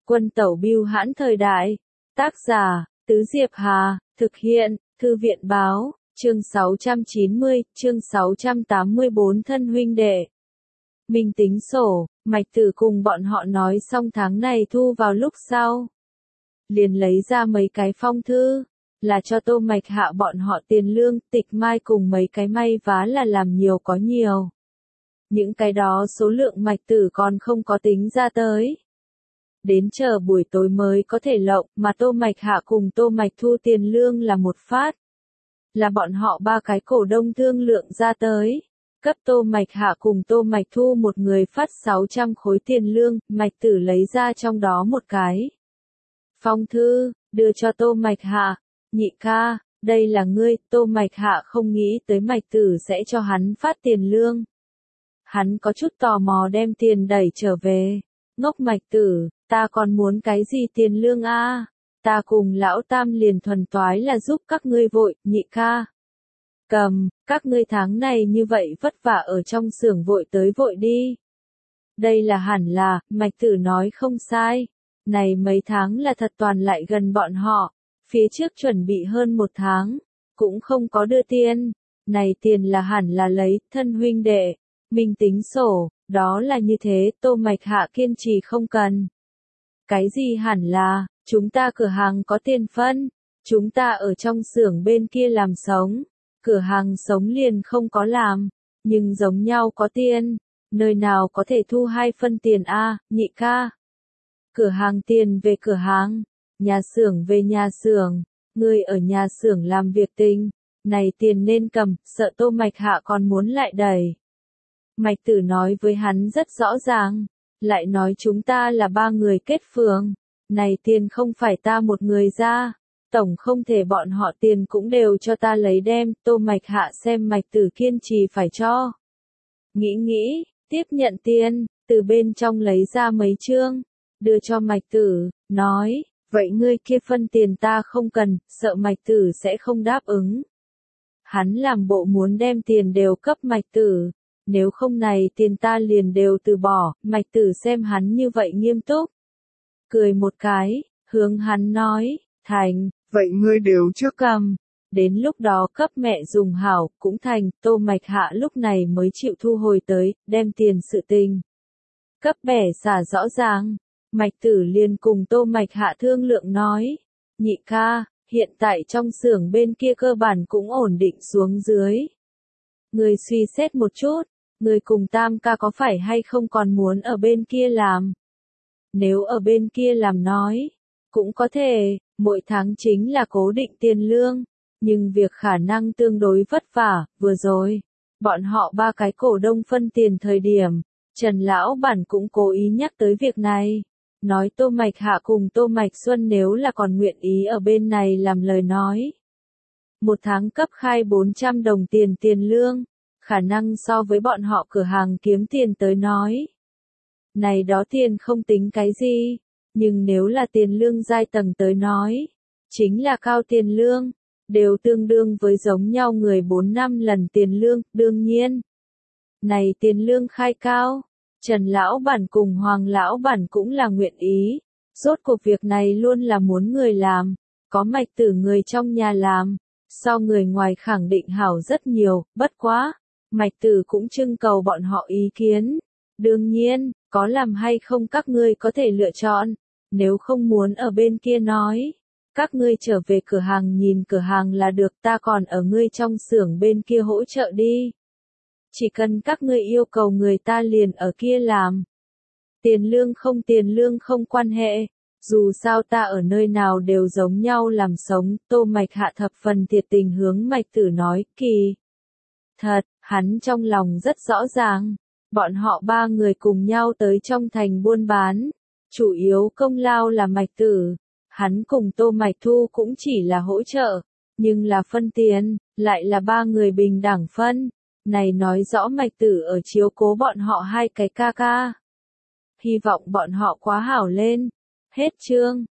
Quân tẩu bưu hãn thời đại. Tác giả, Tứ Diệp Hà, thực hiện, Thư viện báo, chương 690, chương 684 thân huynh đệ. Mình tính sổ, Mạch Tử cùng bọn họ nói xong tháng này thu vào lúc sau. Liền lấy ra mấy cái phong thư, là cho Tô Mạch Hạ bọn họ tiền lương, Tịch Mai cùng mấy cái may vá là làm nhiều có nhiều. Những cái đó số lượng Mạch Tử còn không có tính ra tới. Đến chờ buổi tối mới có thể lộng, mà Tô Mạch Hạ cùng Tô Mạch Thu tiền lương là một phát. Là bọn họ ba cái cổ đông thương lượng ra tới. Cấp Tô Mạch Hạ cùng Tô Mạch Thu một người phát 600 khối tiền lương, Mạch Tử lấy ra trong đó một cái phong thư, đưa cho Tô Mạch Hạ. Nhị ca, đây là ngươi. Tô Mạch Hạ không nghĩ tới Mạch Tử sẽ cho hắn phát tiền lương. Hắn có chút tò mò đem tiền đẩy trở về. Ngốc Mạch Tử, ta còn muốn cái gì tiền lương a? Ta cùng lão tam liền thuần toái là giúp các ngươi vội, nhị ca. Cầm, các ngươi tháng này như vậy vất vả ở trong xưởng vội tới vội đi. Đây là hẳn là, Mạch Tử nói không sai. Này mấy tháng là thật toàn lại gần bọn họ. Phía trước chuẩn bị hơn một tháng, cũng không có đưa tiền. Này tiền là hẳn là lấy, thân huynh đệ. Mình tính sổ, đó là như thế, Tô Mạch Hạ kiên trì không cần. Cái gì hẳn là, chúng ta cửa hàng có tiền phân, chúng ta ở trong xưởng bên kia làm sống, cửa hàng sống liền không có làm, nhưng giống nhau có tiền, nơi nào có thể thu 2 phân tiền a, nhị ca. Cửa hàng tiền về cửa hàng, nhà xưởng về nhà xưởng, người ở nhà xưởng làm việc tình, này tiền nên cầm, sợ Tô Mạch Hạ còn muốn lại đẩy. Mạch Tử nói với hắn rất rõ ràng, lại nói chúng ta là 3 người kết phường, này tiền không phải ta một người ra, tổng không thể bọn họ tiền cũng đều cho ta lấy đem. Tô Mạch Hạ xem Mạch Tử kiên trì phải cho. Nghĩ, tiếp nhận tiền, từ bên trong lấy ra mấy chương, đưa cho Mạch Tử, nói, vậy ngươi kia phân tiền ta không cần, sợ Mạch Tử sẽ không đáp ứng. Hắn làm bộ muốn đem tiền đều cấp Mạch Tử. Nếu không này tiền ta liền đều từ bỏ. Mạch Tử xem hắn như vậy nghiêm túc. Cười một cái, hướng hắn nói, thành, vậy ngươi đều trước cầm. Đến lúc đó cấp mẹ dùng hảo, cũng thành. Tô Mạch Hạ lúc này mới chịu thu hồi tới, đem tiền sự tình. Cấp bẻ xả rõ ràng. Mạch Tử liền cùng Tô Mạch Hạ thương lượng nói, nhị ca, hiện tại trong xưởng bên kia cơ bản cũng ổn định xuống dưới. Người suy xét một chút. Người cùng tam ca có phải hay không còn muốn ở bên kia làm? Nếu ở bên kia làm nói, cũng có thể, mỗi tháng chính là cố định tiền lương, nhưng việc khả năng tương đối vất vả. Vừa rồi, bọn họ 3 cái cổ đông phân tiền thời điểm, Trần Lão Bản cũng cố ý nhắc tới việc này, nói Tô Mạch Hạ cùng Tô Mạch Xuân nếu là còn nguyện ý ở bên này làm lời nói. Một tháng cấp khai 400 đồng tiền lương. Khả năng so với bọn họ cửa hàng kiếm tiền tới nói. Này đó tiền không tính cái gì, nhưng nếu là tiền lương giai tầng tới nói, chính là cao tiền lương, đều tương đương với giống nhau người 4-5 lần tiền lương, đương nhiên. Này tiền lương khai cao, Trần Lão Bản cùng Hoàng Lão Bản cũng là nguyện ý, rốt cuộc việc này luôn là muốn người làm, có Mạch Tử người trong nhà làm, so người ngoài khẳng định hảo rất nhiều, bất quá. Mạch Tử cũng trưng cầu bọn họ ý kiến. Đương nhiên, có làm hay không các ngươi có thể lựa chọn. Nếu không muốn ở bên kia nói, các ngươi trở về cửa hàng nhìn cửa hàng là được, ta còn ở ngươi trong xưởng bên kia hỗ trợ đi. Chỉ cần các ngươi yêu cầu người ta liền ở kia làm. Tiền lương không quan hệ. Dù sao ta ở nơi nào đều giống nhau làm sống. Tô Mạch Hạ thập phần thiệt tình hướng Mạch Tử nói, kỳ. Thật, hắn trong lòng rất rõ ràng. Bọn họ 3 người cùng nhau tới trong thành buôn bán. Chủ yếu công lao là Mạch Tử. Hắn cùng Tô Mạch Thu cũng chỉ là hỗ trợ. Nhưng là phân tiền, lại là 3 người bình đẳng phân. Này nói rõ Mạch Tử ở chiếu cố bọn họ 2 cái ca ca. Hy vọng bọn họ quá hảo lên. Hết chương.